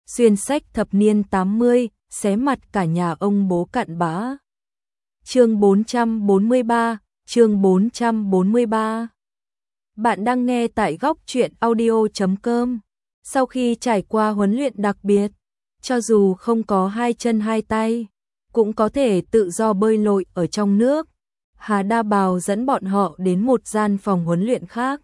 xuyên sách thập niên 80, xé mặt cả nhà ông bố cặn bã. Chương 443, chương 443. Bạn đang nghe tại góc truyện audio.com. Sau khi trải qua huấn luyện đặc biệt, cho dù không có hai chân hai tay, cũng có thể tự do bơi lội ở trong nước, Hà Đa Bào dẫn bọn họ đến một gian phòng huấn luyện khác.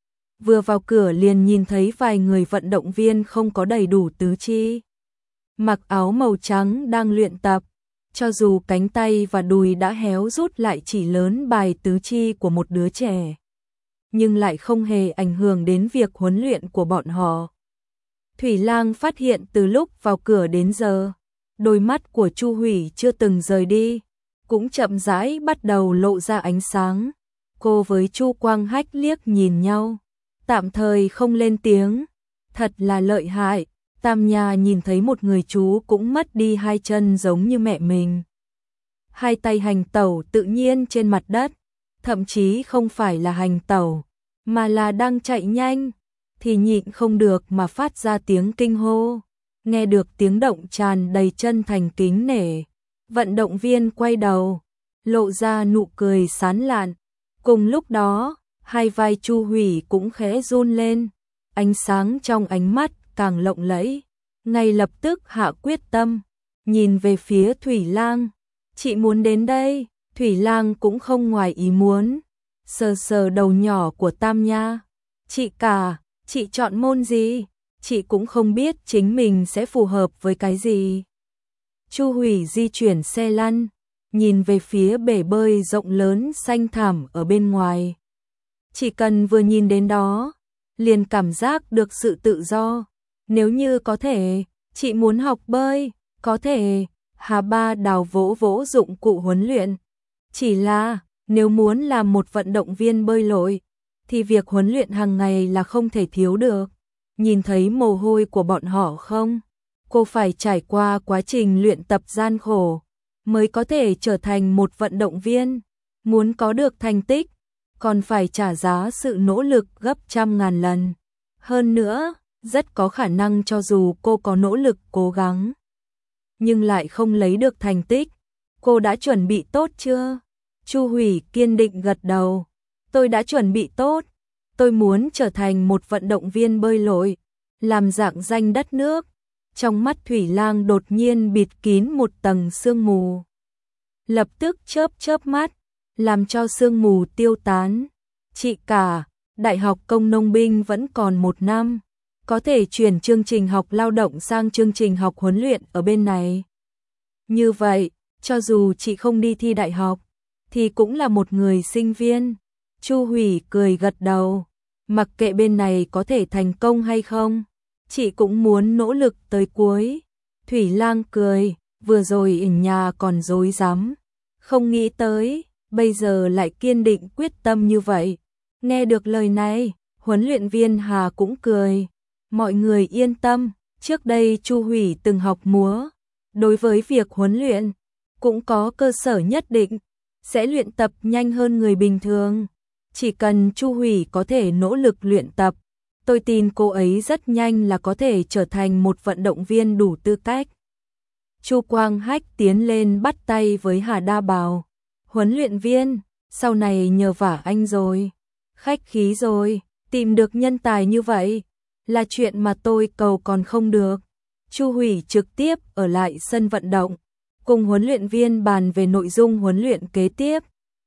Vừa vào cửa liền nhìn thấy vài người vận động viên không có đầy đủ tứ chi. Mặc áo màu trắng đang luyện tập, cho dù cánh tay và đùi đã héo rút lại chỉ lớn bài tứ chi của một đứa trẻ, nhưng lại không hề ảnh hưởng đến việc huấn luyện của bọn họ. Thủy Lang phát hiện từ lúc vào cửa đến giờ, đôi mắt của Chu Hủy chưa từng rời đi, cũng chậm rãi bắt đầu lộ ra ánh sáng. Cô với Chu Quang Hách liếc nhìn nhau, tạm thời không lên tiếng. Thật là lợi hại, Tam Nha nhìn thấy một người chú cũng mất đi hai chân giống như mẹ mình. Hai tay hành tẩu tự nhiên trên mặt đất, thậm chí không phải là hành tẩu, mà là đang chạy nhanh, thì nhịn không được mà phát ra tiếng kinh hô. Nghe được tiếng động tràn đầy chân thành kính nể, vận động viên quay đầu, lộ ra nụ cười sán lạn. Cùng lúc đó, hai vai Chu Hủy cũng khẽ run lên, ánh sáng trong ánh mắt càng lộng lẫy. Ngay lập tức hạ quyết tâm, nhìn về phía Thủy Lang. Chị muốn đến đây. Thủy Lang cũng không ngoài ý muốn, sờ sờ đầu nhỏ của Tam Nha. Chị cả, chị chọn môn gì? Chị cũng không biết chính mình sẽ phù hợp với cái gì. Chu Hủy di chuyển xe lăn, nhìn về phía bể bơi rộng lớn xanh thẳm ở bên ngoài. Chỉ cần vừa nhìn đến đó, liền cảm giác được sự tự do. Nếu như có thể, chị muốn học bơi. Có thể. Hà Ba Đào vỗ vỗ dụng cụ huấn luyện. Chỉ là, nếu muốn làm một vận động viên bơi lội, thì việc huấn luyện hàng ngày là không thể thiếu được. Nhìn thấy mồ hôi của bọn họ không? Cô phải trải qua quá trình luyện tập gian khổ, mới có thể trở thành một vận động viên. Muốn có được thành tích, còn phải trả giá sự nỗ lực gấp trăm ngàn lần. Hơn nữa, rất có khả năng cho dù cô có nỗ lực cố gắng, nhưng lại không lấy được thành tích. Cô đã chuẩn bị tốt chưa? Chu Hủy kiên định gật đầu. Tôi đã chuẩn bị tốt. Tôi muốn trở thành một vận động viên bơi lội, làm rạng danh đất nước. Trong mắt Thủy Lang đột nhiên bịt kín một tầng sương mù. Lập tức chớp chớp mắt, làm cho sương mù tiêu tán. Chị cả, Đại học Công nông binh vẫn còn 1 năm. Có thể chuyển chương trình học lao động sang chương trình học huấn luyện ở bên này. Như vậy, cho dù chị không đi thi đại học, thì cũng là một người sinh viên. Chu Hủy cười gật đầu. Mặc kệ bên này có thể thành công hay không, chị cũng muốn nỗ lực tới cuối. Thủy Lang cười, vừa rồi ở nhà còn dối dám, không nghĩ tới, bây giờ lại kiên định quyết tâm như vậy. Nghe được lời này, huấn luyện viên Hà cũng cười. Mọi người yên tâm, trước đây Chu Hủy từng học múa, đối với việc huấn luyện cũng có cơ sở nhất định, sẽ luyện tập nhanh hơn người bình thường. Chỉ cần Chu Hủy có thể nỗ lực luyện tập, tôi tin cô ấy rất nhanh là có thể trở thành một vận động viên đủ tư cách. Chu Quang Hách tiến lên bắt tay với Hà Đa Bào. Huấn luyện viên, sau này nhờ vả anh rồi. Khách khí rồi, tìm được nhân tài như vậy là chuyện mà tôi cầu còn không được. Chu Hủy trực tiếp ở lại sân vận động, cùng huấn luyện viên bàn về nội dung huấn luyện kế tiếp.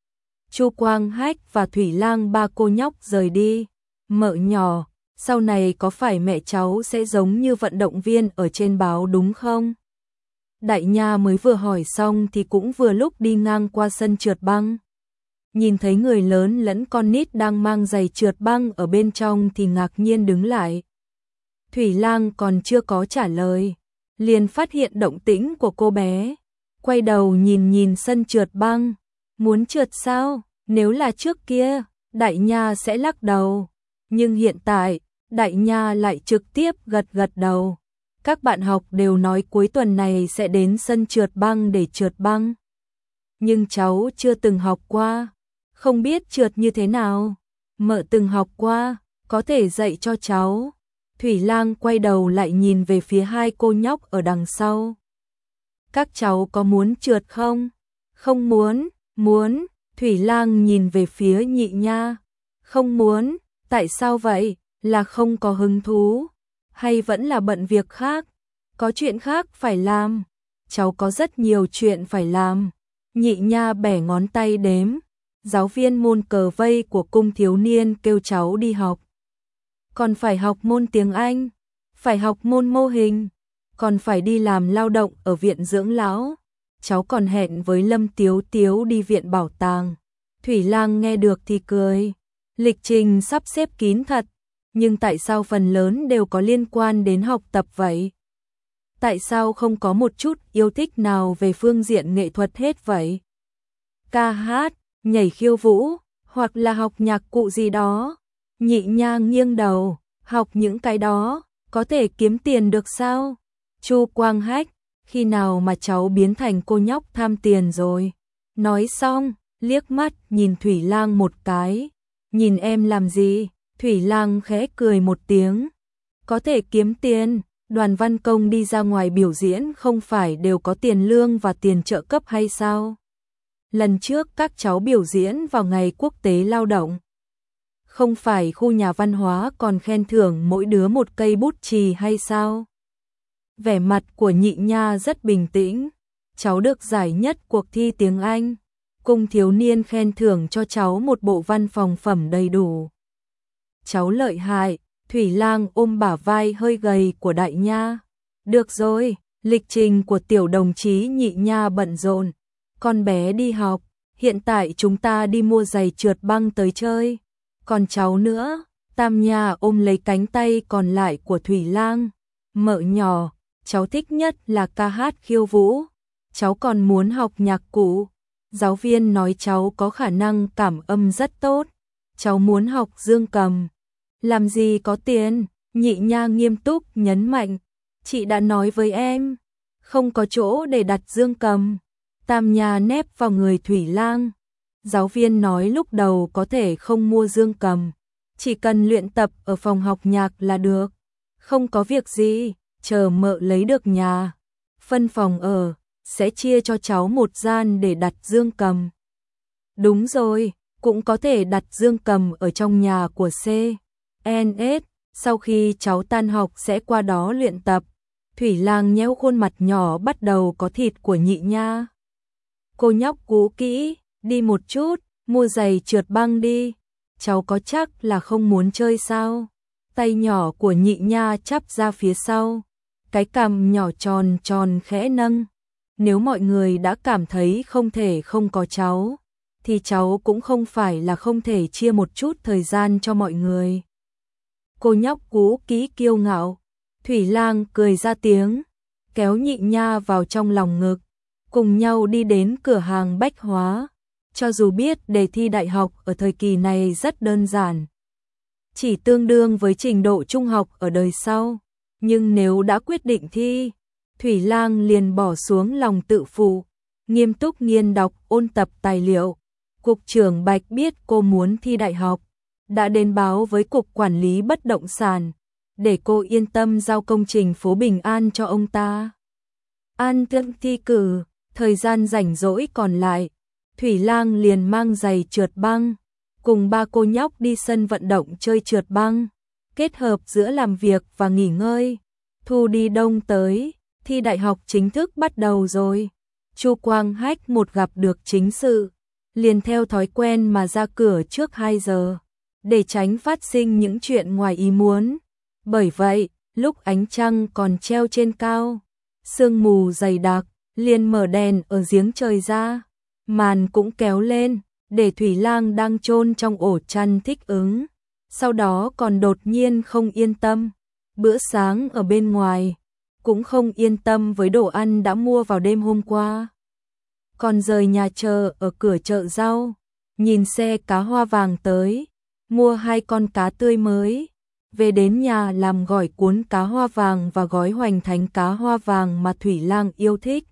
Chu Quang Hách và Thủy Lang ba cô nhóc rời đi. Mợ nhỏ, sau này có phải mẹ cháu sẽ giống như vận động viên ở trên báo đúng không? Đại Nha mới vừa hỏi xong thì cũng vừa lúc đi ngang qua sân trượt băng. Nhìn thấy người lớn lẫn con nít đang mang giày trượt băng ở bên trong thì ngạc nhiên đứng lại. Thủy Lang còn chưa có trả lời, liền phát hiện động tĩnh của cô bé. Quay đầu nhìn sân trượt băng. Muốn trượt sao? Nếu là trước kia, Đại Nha sẽ lắc đầu. Nhưng hiện tại, Đại Nha lại trực tiếp gật đầu. Các bạn học đều nói cuối tuần này sẽ đến sân trượt băng để trượt băng. Nhưng cháu chưa từng học qua, không biết trượt như thế nào. Mợ từng học qua, có thể dạy cho cháu. Thủy Lang quay đầu lại nhìn về phía hai cô nhóc ở đằng sau. Các cháu có muốn trượt không? Không muốn, muốn. Thủy Lang nhìn về phía Nhị Nha. Không muốn, tại sao vậy? Là không có hứng thú? Hay vẫn là bận việc khác? Có chuyện khác phải làm? Cháu có rất nhiều chuyện phải làm. Nhị Nha bẻ ngón tay đếm. Giáo viên môn cờ vây của cung thiếu niên kêu cháu đi học. Còn phải học môn tiếng Anh, phải học môn mô hình, còn phải đi làm lao động ở viện dưỡng lão. Cháu còn hẹn với Lâm Tiếu Tiếu đi viện bảo tàng. Thủy Lang nghe được thì cười. Lịch trình sắp xếp kín thật, nhưng tại sao phần lớn đều có liên quan đến học tập vậy? Tại sao không có một chút yêu thích nào về phương diện nghệ thuật hết vậy? Ca hát, nhảy khiêu vũ, hoặc là học nhạc cụ gì đó? Nhị Nha nghiêng đầu, học những cái đó, có thể kiếm tiền được sao? Chu Quang Hách, khi nào mà cháu biến thành cô nhóc tham tiền rồi? Nói xong, liếc mắt nhìn Thủy Lang một cái. Nhìn em làm gì? Thủy Lang khẽ cười một tiếng. Có thể kiếm tiền, Đoàn Văn Công đi ra ngoài biểu diễn không phải đều có tiền lương và tiền trợ cấp hay sao? Lần trước các cháu biểu diễn vào ngày quốc tế lao động. Không phải khu nhà văn hóa còn khen thưởng mỗi đứa một cây bút chì hay sao? Vẻ mặt của Nhị Nha rất bình tĩnh. Cháu được giải nhất cuộc thi tiếng Anh. Cung thiếu niên khen thưởng cho cháu một bộ văn phòng phẩm đầy đủ. Cháu lợi hại. Thủy Lang ôm bả vai hơi gầy của Đại Nha. Được rồi, lịch trình của tiểu đồng chí Nhị Nha bận rộn. Con bé đi học, hiện tại chúng ta đi mua giày trượt băng tới chơi. Còn cháu nữa, Tam Nha ôm lấy cánh tay còn lại của Thủy Lang. Mợ nhỏ, cháu thích nhất là ca hát khiêu vũ. Cháu còn muốn học nhạc cụ. Giáo viên nói cháu có khả năng cảm âm rất tốt. Cháu muốn học dương cầm. Làm gì có tiền? Nhị Nha nghiêm túc nhấn mạnh. Chị đã nói với em, không có chỗ để đặt dương cầm. Tam Nha nép vào người Thủy Lang. Giáo viên nói lúc đầu có thể không mua dương cầm, chỉ cần luyện tập ở phòng học nhạc là được. Không có việc gì, chờ mợ lấy được nhà, phân phòng ở, sẽ chia cho cháu một gian để đặt dương cầm. Đúng rồi, cũng có thể đặt dương cầm ở trong nhà của CNS, sau khi cháu tan học sẽ qua đó luyện tập. Thủy Lang nhéo khuôn mặt nhỏ bắt đầu có thịt của Nhị Nha. Cô nhóc cú kỹ, đi một chút, mua giày trượt băng đi. Cháu có chắc là không muốn chơi sao? Tay nhỏ của Nhị Nha chắp ra phía sau, cái cằm nhỏ tròn tròn khẽ nâng. Nếu mọi người đã cảm thấy không thể không có cháu, thì cháu cũng không phải là không thể chia một chút thời gian cho mọi người. Cô nhóc cú kỹ kiêu ngạo. Thủy Lang cười ra tiếng, kéo Nhị Nha vào trong lòng ngực, cùng nhau đi đến cửa hàng bách hóa. Cho dù biết đề thi đại học ở thời kỳ này rất đơn giản, chỉ tương đương với trình độ trung học ở đời sau, nhưng nếu đã quyết định thi, Thủy Lang liền bỏ xuống lòng tự phụ, nghiêm túc nghiên đọc ôn tập tài liệu. Cục trưởng Bạch biết cô muốn thi đại học, đã đến báo với Cục Quản lý Bất động sản, để cô yên tâm giao công trình phố Bình An cho ông ta. An tâm thi cử, thời gian rảnh rỗi còn lại, Thủy Lang liền mang giày trượt băng, cùng ba cô nhóc đi sân vận động chơi trượt băng, kết hợp giữa làm việc và nghỉ ngơi. Thu đi đông tới, thi đại học chính thức bắt đầu rồi. Chu Quang Hách một gặp được chính sự, liền theo thói quen mà ra cửa trước 2 giờ, để tránh phát sinh những chuyện ngoài ý muốn. Bởi vậy, lúc ánh trăng còn treo trên cao, sương mù dày đặc, liền mở đèn ở giếng trời ra, màn cũng kéo lên, để Thủy Lang đang chôn trong ổ chăn thích ứng. Sau đó còn đột nhiên không yên tâm, bữa sáng ở bên ngoài, cũng không yên tâm với đồ ăn đã mua vào đêm hôm qua. Còn rời nhà chờ ở cửa chợ rau, nhìn xe cá hoa vàng tới, mua 2 con cá tươi mới, về đến nhà làm gỏi cuốn cá hoa vàng và gói hoành thánh cá hoa vàng mà Thủy Lang yêu thích.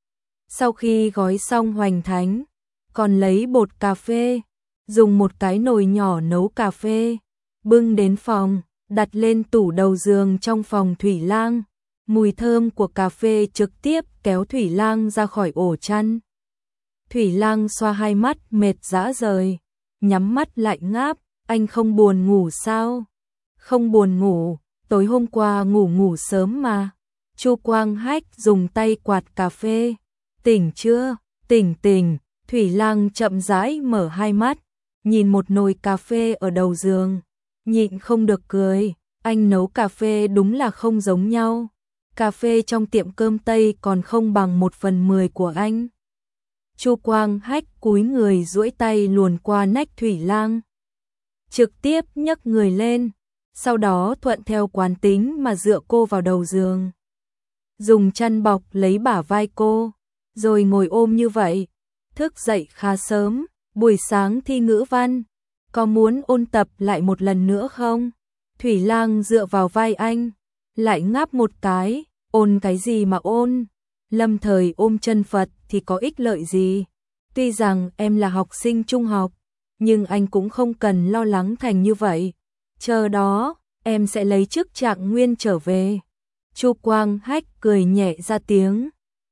Sau khi gói xong hoành thánh, còn lấy bột cà phê, dùng một cái nồi nhỏ nấu cà phê, bưng đến phòng, đặt lên tủ đầu giường trong phòng Thủy Lang. Mùi thơm của cà phê trực tiếp kéo Thủy Lang ra khỏi ổ chăn. Thủy Lang xoa hai mắt mệt rã rời, nhắm mắt lại ngáp, anh không buồn ngủ sao? Không buồn ngủ, tối hôm qua ngủ sớm mà. Chu Quang Hách dùng tay quạt cà phê. Tỉnh chưa? Tỉnh. Thủy Lang chậm rãi mở hai mắt, nhìn một nồi cà phê ở đầu giường, nhịn không được cười, anh nấu cà phê đúng là không giống nhau. Cà phê trong tiệm cơm Tây còn không bằng 1/10 của anh. Chu Quang Hách cúi người duỗi tay luồn qua nách Thủy Lang, trực tiếp nhấc người lên, sau đó thuận theo quán tính mà dựa cô vào đầu giường. Dùng chăn bọc lấy bả vai cô, rồi ngồi ôm như vậy. Thức dậy khá sớm, buổi sáng thi ngữ văn, có muốn ôn tập lại một lần nữa không? Thủy Lang dựa vào vai anh, lại ngáp một cái, ôn cái gì mà ôn? Lâm thời ôm chân Phật thì có ích lợi gì? Tuy rằng em là học sinh trung học, nhưng anh cũng không cần lo lắng thành như vậy. Chờ đó, em sẽ lấy chức trạng nguyên trở về. Chu Quang Hách cười nhẹ ra tiếng.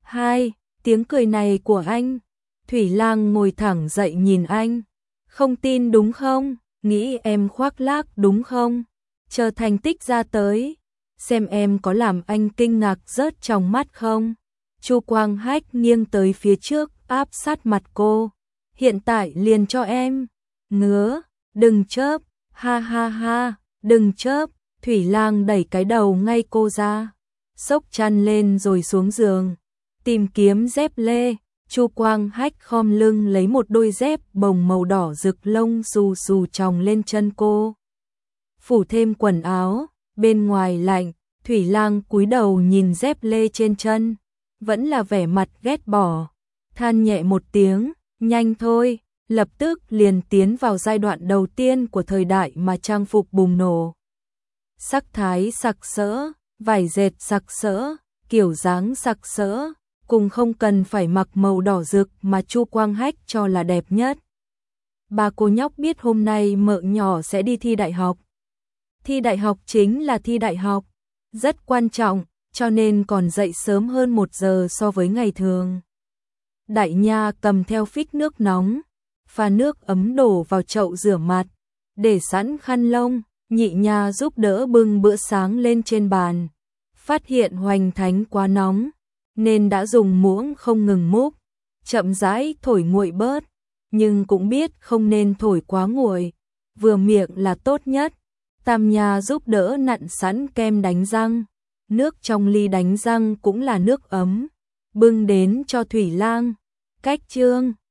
Tiếng cười này của anh. Thủy Lang ngồi thẳng dậy nhìn anh. Không tin đúng không? Nghĩ em khoác lác đúng không? Chờ thành tích ra tới, xem em có làm anh kinh ngạc rớt trong mắt không? Chu Quang Hách nghiêng tới phía trước, áp sát mặt cô. Hiện tại liền cho em. Ngứa, đừng chớp, ha, đừng chớp. Thủy Lang đẩy cái đầu ngay cô ra, xốc chăn lên rồi xuống giường, tìm kiếm dép lê. Chu Quang Hách khom lưng lấy một đôi dép bồng màu đỏ rực lông xù xù chồng lên chân cô. Phủ thêm quần áo, bên ngoài lạnh, Thủy Lang cúi đầu nhìn dép lê trên chân, vẫn là vẻ mặt ghét bỏ, than nhẹ một tiếng, nhanh thôi, lập tức liền tiến vào giai đoạn đầu tiên của thời đại mà trang phục bùng nổ. Sắc thái sặc sỡ, vải dệt sặc sỡ, kiểu dáng sặc sỡ, cùng không cần phải mặc màu đỏ rực mà Chu Quang Hách cho là đẹp nhất. Bà cô nhóc biết hôm nay mợ nhỏ sẽ đi thi đại học. Thi đại học chính là thi đại học, rất quan trọng, cho nên còn dậy sớm hơn 1 giờ so với ngày thường. Đại nha cầm theo phích nước nóng, pha nước ấm đổ vào chậu rửa mặt, để sẵn khăn lông. Nhị nha giúp đỡ bưng bữa sáng lên trên bàn, phát hiện hoành thánh quá nóng, nên đã dùng muỗng không ngừng múc, chậm rãi thổi nguội bớt, nhưng cũng biết không nên thổi quá nguội, vừa miệng là tốt nhất. Tam nha giúp đỡ nặn sẵn kem đánh răng, nước trong ly đánh răng cũng là nước ấm, bưng đến cho Thủy Lang. Cách chương